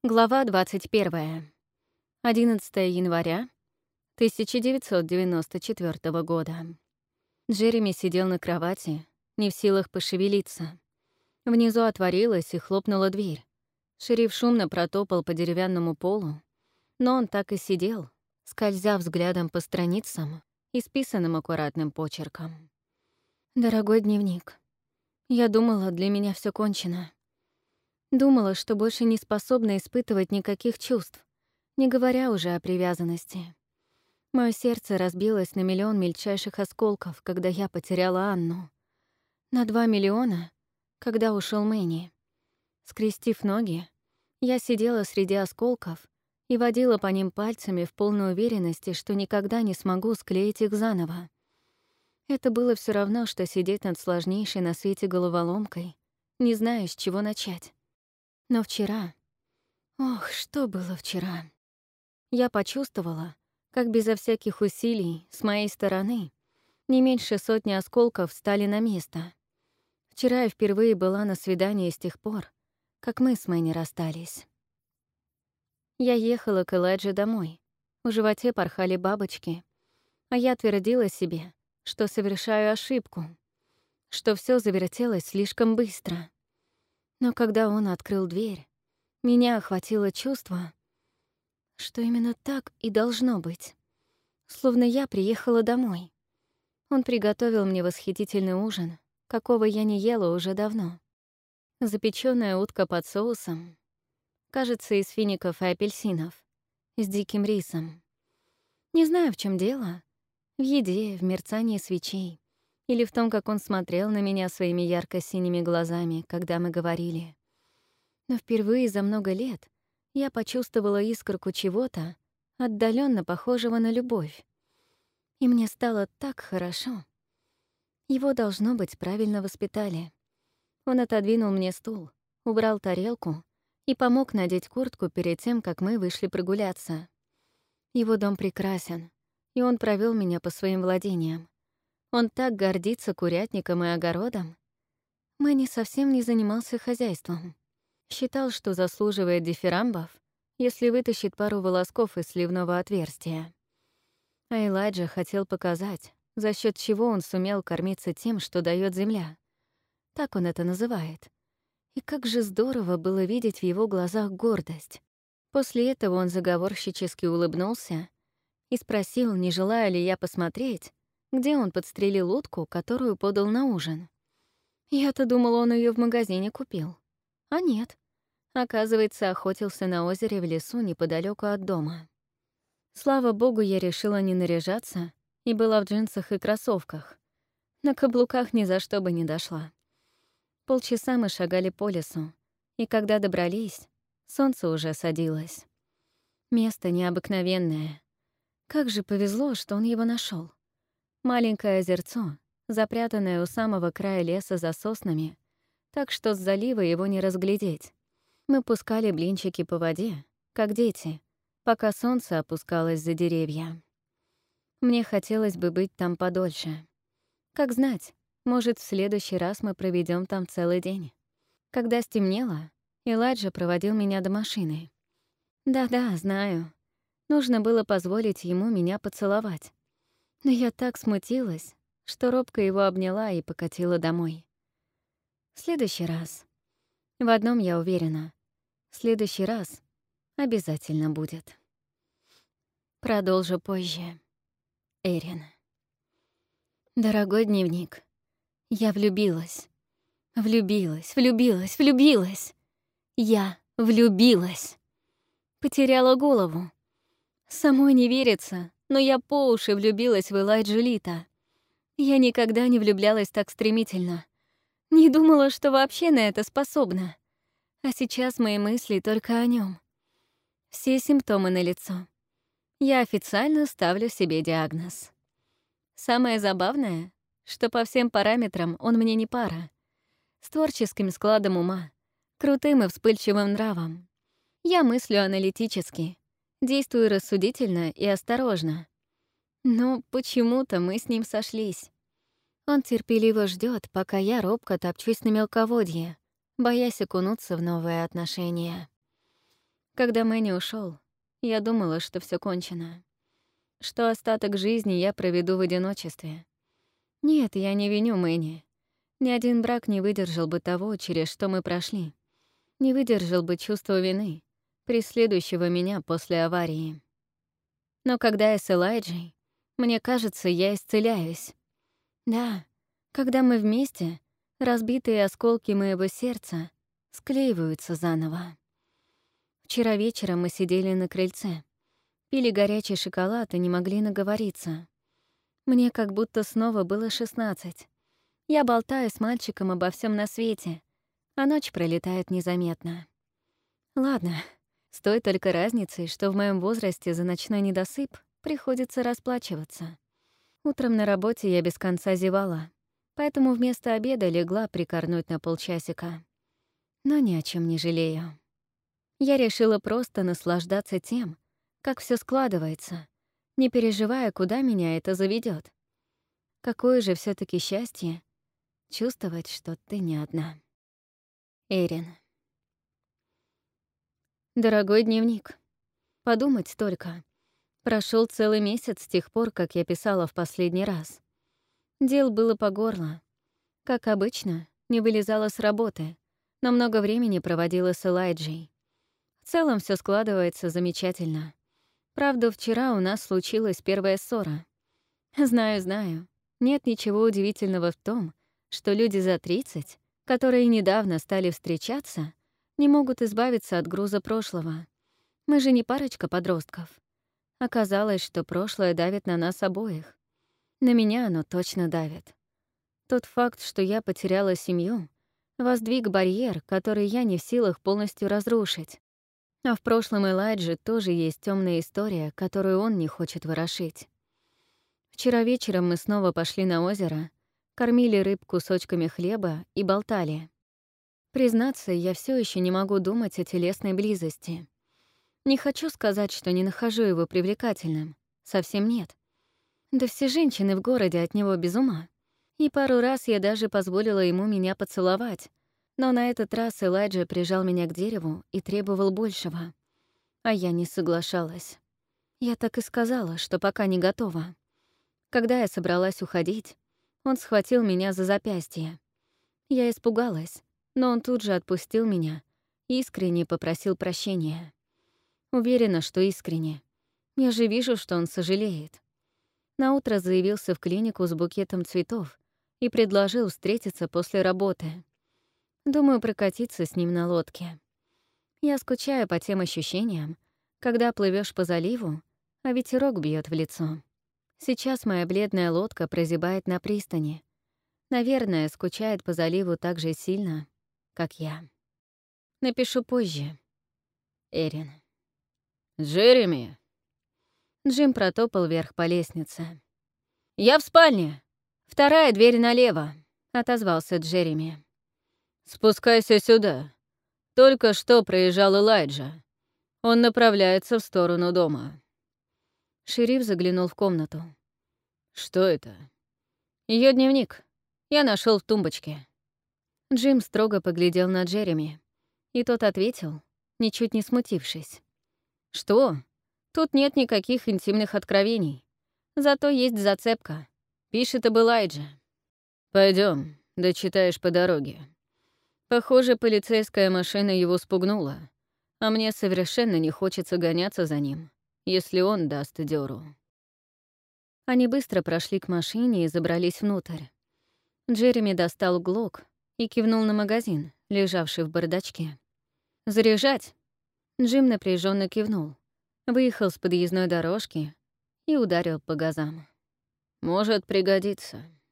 Глава 21. 11 января 1994 года. Джереми сидел на кровати, не в силах пошевелиться. Внизу отворилась и хлопнула дверь. Шериф шумно протопал по деревянному полу, но он так и сидел, скользя взглядом по страницам, исписанным аккуратным почерком. «Дорогой дневник, я думала, для меня все кончено. Думала, что больше не способна испытывать никаких чувств, не говоря уже о привязанности. Моё сердце разбилось на миллион мельчайших осколков, когда я потеряла Анну. На 2 миллиона, когда ушел Мэнни. Скрестив ноги, я сидела среди осколков и водила по ним пальцами в полной уверенности, что никогда не смогу склеить их заново. Это было все равно, что сидеть над сложнейшей на свете головоломкой, не зная, с чего начать. Но вчера... Ох, что было вчера? Я почувствовала, как безо всяких усилий с моей стороны не меньше сотни осколков встали на место. Вчера я впервые была на свидании с тех пор, как мы с Мэнни расстались. Я ехала к Элайдже домой. В животе порхали бабочки, а я твердила себе, что совершаю ошибку, что все завертелось слишком быстро. Но когда он открыл дверь, меня охватило чувство, что именно так и должно быть. Словно я приехала домой. Он приготовил мне восхитительный ужин, какого я не ела уже давно. Запечённая утка под соусом, кажется, из фиников и апельсинов, с диким рисом. Не знаю, в чем дело. В еде, в мерцании свечей. Или в том, как он смотрел на меня своими ярко-синими глазами, когда мы говорили. Но впервые за много лет я почувствовала искорку чего-то, отдаленно похожего на любовь. И мне стало так хорошо. Его, должно быть, правильно воспитали. Он отодвинул мне стул, убрал тарелку и помог надеть куртку перед тем, как мы вышли прогуляться. Его дом прекрасен, и он провел меня по своим владениям. Он так гордится курятником и огородом. Мэнни совсем не занимался хозяйством. Считал, что заслуживает дифирамбов, если вытащит пару волосков из сливного отверстия. А Элайджа хотел показать, за счет чего он сумел кормиться тем, что дает земля. Так он это называет. И как же здорово было видеть в его глазах гордость. После этого он заговорщически улыбнулся и спросил, не желаю ли я посмотреть, где он подстрелил утку, которую подал на ужин. Я-то думала, он ее в магазине купил. А нет. Оказывается, охотился на озере в лесу неподалеку от дома. Слава богу, я решила не наряжаться и была в джинсах и кроссовках. На каблуках ни за что бы не дошла. Полчаса мы шагали по лесу, и когда добрались, солнце уже садилось. Место необыкновенное. Как же повезло, что он его нашел. Маленькое озерцо, запрятанное у самого края леса за соснами, так что с залива его не разглядеть. Мы пускали блинчики по воде, как дети, пока солнце опускалось за деревья. Мне хотелось бы быть там подольше. Как знать, может, в следующий раз мы проведем там целый день. Когда стемнело, Элайджа проводил меня до машины. Да-да, знаю. Нужно было позволить ему меня поцеловать. Но я так смутилась, что робко его обняла и покатила домой. В следующий раз. В одном я уверена. В следующий раз обязательно будет. Продолжу позже. Эрин. Дорогой дневник. Я влюбилась. Влюбилась. Я влюбилась. Потеряла голову. Самой не верится, но я по уши влюбилась в Элайджу Лита. Я никогда не влюблялась так стремительно. Не думала, что вообще на это способна. А сейчас мои мысли только о нем. Все симптомы налицо. Я официально ставлю себе диагноз. Самое забавное, что по всем параметрам он мне не пара. С творческим складом ума, крутым и вспыльчивым нравом. Я мыслю аналитически, действую рассудительно и осторожно. Но почему-то мы с ним сошлись. Он терпеливо ждет, пока я робко топчусь на мелководье, боясь окунуться в новые отношения. Когда Мэнни ушел, я думала, что все кончено, что остаток жизни я проведу в одиночестве. Нет, я не виню Мэнни. Ни один брак не выдержал бы того, через что мы прошли. Не выдержал бы чувство вины, преследующего меня после аварии. Но когда я с Элайджей, мне кажется, я исцеляюсь. Да, когда мы вместе, разбитые осколки моего сердца склеиваются заново. Вчера вечером мы сидели на крыльце, пили горячий шоколад и не могли наговориться. Мне как будто снова было 16. Я болтаю с мальчиком обо всем на свете, а ночь пролетает незаметно. Ладно, с той только разницей, что в моем возрасте за ночной недосып приходится расплачиваться. Утром на работе я без конца зевала, поэтому вместо обеда легла прикорнуть на полчасика. Но ни о чем не жалею. Я решила просто наслаждаться тем, как все складывается, не переживая, куда меня это заведет. Какое же все таки счастье чувствовать, что ты не одна. Эрин. Дорогой дневник. Подумать только. Прошел целый месяц с тех пор, как я писала в последний раз. Дел было по горло. Как обычно, не вылезала с работы, но много времени проводила с Элайджей. В целом все складывается замечательно. Правда, вчера у нас случилась первая ссора. Знаю, нет ничего удивительного в том, что люди за 30, которые недавно стали встречаться, не могут избавиться от груза прошлого. Мы же не парочка подростков. Оказалось, что прошлое давит на нас обоих. На меня оно точно давит. Тот факт, что я потеряла семью, воздвиг барьер, который я не в силах полностью разрушить. А в прошлом Элайджи тоже есть темная история, которую он не хочет ворошить. Вчера вечером мы снова пошли на озеро, кормили рыб кусочками хлеба и болтали. Признаться, я все еще не могу думать о телесной близости. Не хочу сказать, что не нахожу его привлекательным. Совсем нет. Да все женщины в городе от него без ума. И пару раз я даже позволила ему меня поцеловать. Но на этот раз Элайджа прижал меня к дереву и требовал большего. А я не соглашалась. Я так и сказала, что пока не готова. Когда я собралась уходить, он схватил меня за запястье. Я испугалась, но он тут же отпустил меня и искренне попросил прощения. Уверена, что искренне. Я же вижу, что он сожалеет. Наутро заявился в клинику с букетом цветов и предложил встретиться после работы. Думаю, прокатиться с ним на лодке. Я скучаю по тем ощущениям, когда плывешь по заливу, а ветерок бьет в лицо. Сейчас моя бледная лодка прозябает на пристани. Наверное, скучает по заливу так же сильно, как я. Напишу позже. Эрин. «Джереми!» Джим протопал вверх по лестнице. «Я в спальне! Вторая дверь налево!» — отозвался Джереми. «Спускайся сюда. Только что проезжал Элайджа. Он направляется в сторону дома». Шериф заглянул в комнату. «Что это?» Ее дневник. Я нашел в тумбочке». Джим строго поглядел на Джереми, и тот ответил, ничуть не смутившись. «Что? Тут нет никаких интимных откровений. Зато есть зацепка. Пишет об Элайдже». Пойдем, дочитаешь по дороге. Похоже, полицейская машина его спугнула, а мне совершенно не хочется гоняться за ним, если он даст дёру». Они быстро прошли к машине и забрались внутрь. Джереми достал глок и кивнул на магазин, лежавший в бардачке. «Заряжать?» Джим напряженно кивнул, выехал с подъездной дорожки и ударил по газам. «Может пригодиться».